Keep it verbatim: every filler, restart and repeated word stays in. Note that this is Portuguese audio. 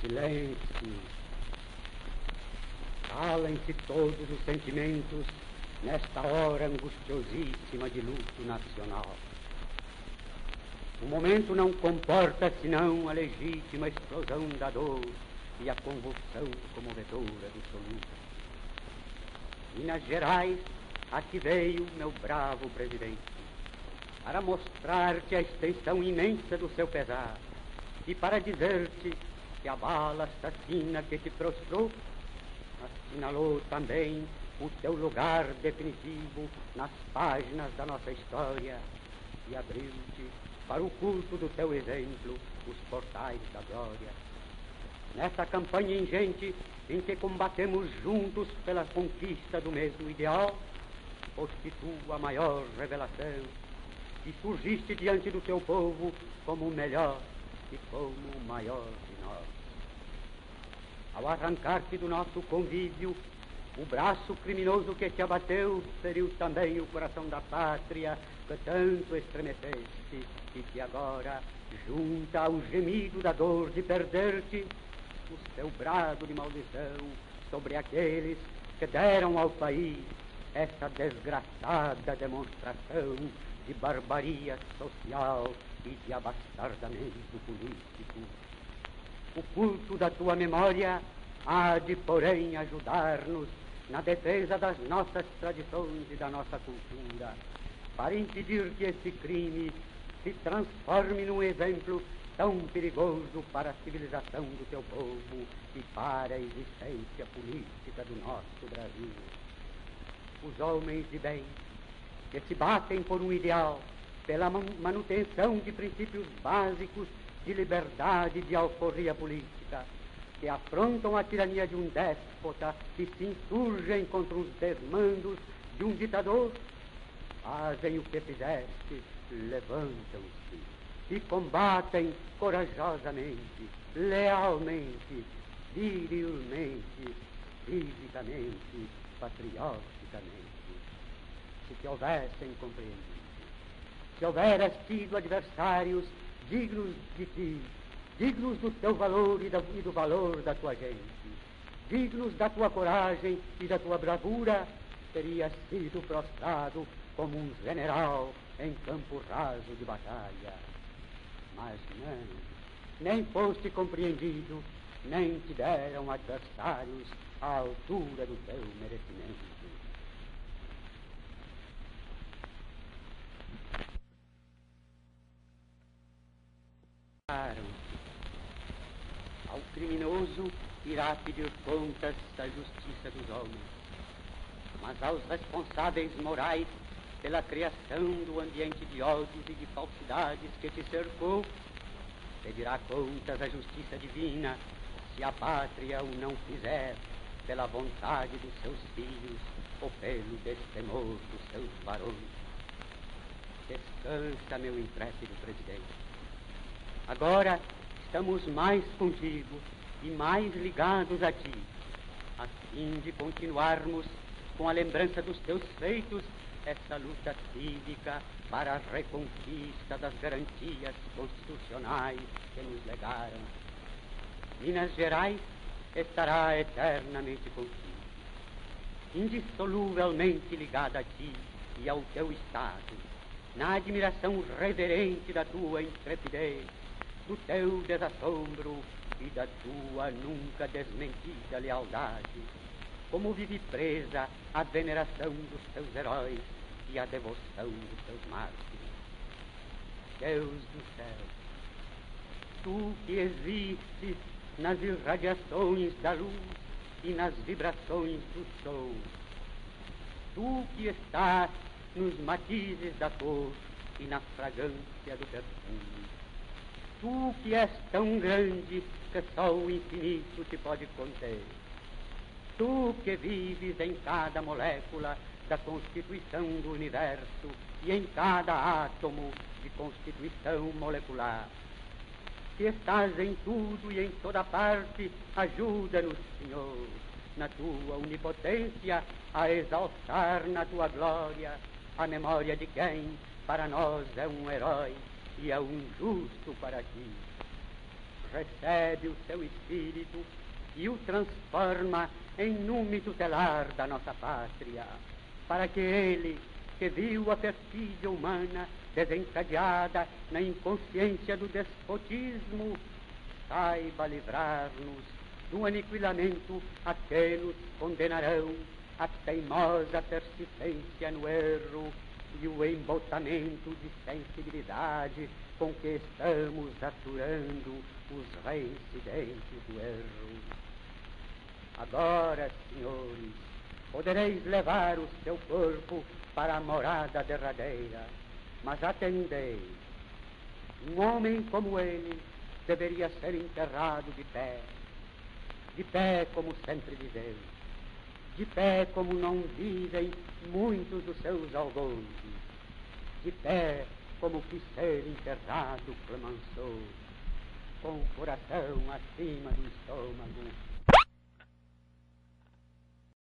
Silêncio. Calem-se todos os sentimentos nesta hora angustiosíssima de luto nacional. O momento não comporta senão a legítima explosão da dor e a convulsão comovedora do soluço. Minas Gerais, aqui veio meu bravo presidente, para mostrar-te a extensão imensa do seu pesar e para dizer-te que a bala assassina que te prostrou assinalou também o teu lugar definitivo nas páginas da nossa história e abriu-te para o culto do teu exemplo os portais da glória. Nessa campanha ingente em que combatemos juntos pela conquista do mesmo ideal, foste tu a maior revelação e surgiste diante do teu povo como o melhor e como o maior de nós. Ao arrancar-te do nosso convívio, o braço criminoso que te abateu feriu também o coração da pátria que tanto estremeceste e que agora junta ao gemido da dor de perder-te o seu brado de maldição sobre aqueles que deram ao país essa desgraçada demonstração de barbaria social e de abastardamento político. O culto da tua memória há de, porém, ajudar-nos na defesa das nossas tradições e da nossa cultura, para impedir que esse crime se transforme num exemplo tão perigoso para a civilização do teu povo e para a existência política do nosso Brasil. Os homens de bem, que se batem por um ideal, pela manutenção de princípios básicos de liberdade e de alforria política, que afrontam a tirania de um déspota e se insurgem contra os desmandos de um ditador, fazem o que fizeste, levantam-se e combatem corajosamente, lealmente, virilmente, fisicamente, patrioticamente. Se te houvessem compreendido, se houveras tido adversários dignos de ti, dignos do teu valor e, da, e do valor da tua gente, dignos da tua coragem e da tua bravura, terias sido prostrado como um general em campo raso de batalha. Mas não, nem foste compreendido, nem te deram adversários à altura do teu merecimento. Ao criminoso irá pedir contas da justiça dos homens, mas aos responsáveis morais pela criação do ambiente de ódios e de falsidades que te cercou, pedirá contas à justiça divina se a pátria o não fizer pela vontade dos seus filhos ou pelo destemor dos seus varões. Descansa, meu intrépido presidente. Agora estamos mais contigo e mais ligados a ti, a fim de continuarmos com a lembrança dos teus feitos essa luta cívica para a reconquista das garantias constitucionais que nos legaram. Minas Gerais estará eternamente contigo, indissoluvelmente ligada a ti e ao teu Estado, na admiração reverente da tua intrepidez, do teu desassombro e da tua nunca desmentida lealdade, como vive presa a veneração dos teus heróis e a devoção dos teus mártires. Deus do céu, tu que existes nas irradiações da luz e nas vibrações do som, tu que estás nos matizes da cor e na fragrância do perfume, tu que és tão grande que só o infinito te pode conter, tu que vives em cada molécula da constituição do universo e em cada átomo de constituição molecular, que estás em tudo e em toda parte, ajuda-nos, Senhor, na tua onipotência, a exaltar na tua glória a memória de quem para nós é um herói e é um justo para ti. recebe o seu espírito e o transforma em nume tutelar da nossa pátria, para que ele, que viu a perfídia humana desencadeada na inconsciência do despotismo, saiba livrar-nos do aniquilamento a que nos condenarão a teimosa persistência no erro e o embotamento de sensibilidade com que estamos aturando os reincidentes do erro. Agora, senhores, podereis levar o seu corpo para a morada derradeira, mas atendei, um homem como ele deveria ser enterrado de pé, de pé como sempre viveu, de pé como não vivem muitos dos seus algozes, de pé como quis ser enterrado Clemenceau, com o coração acima do estômago,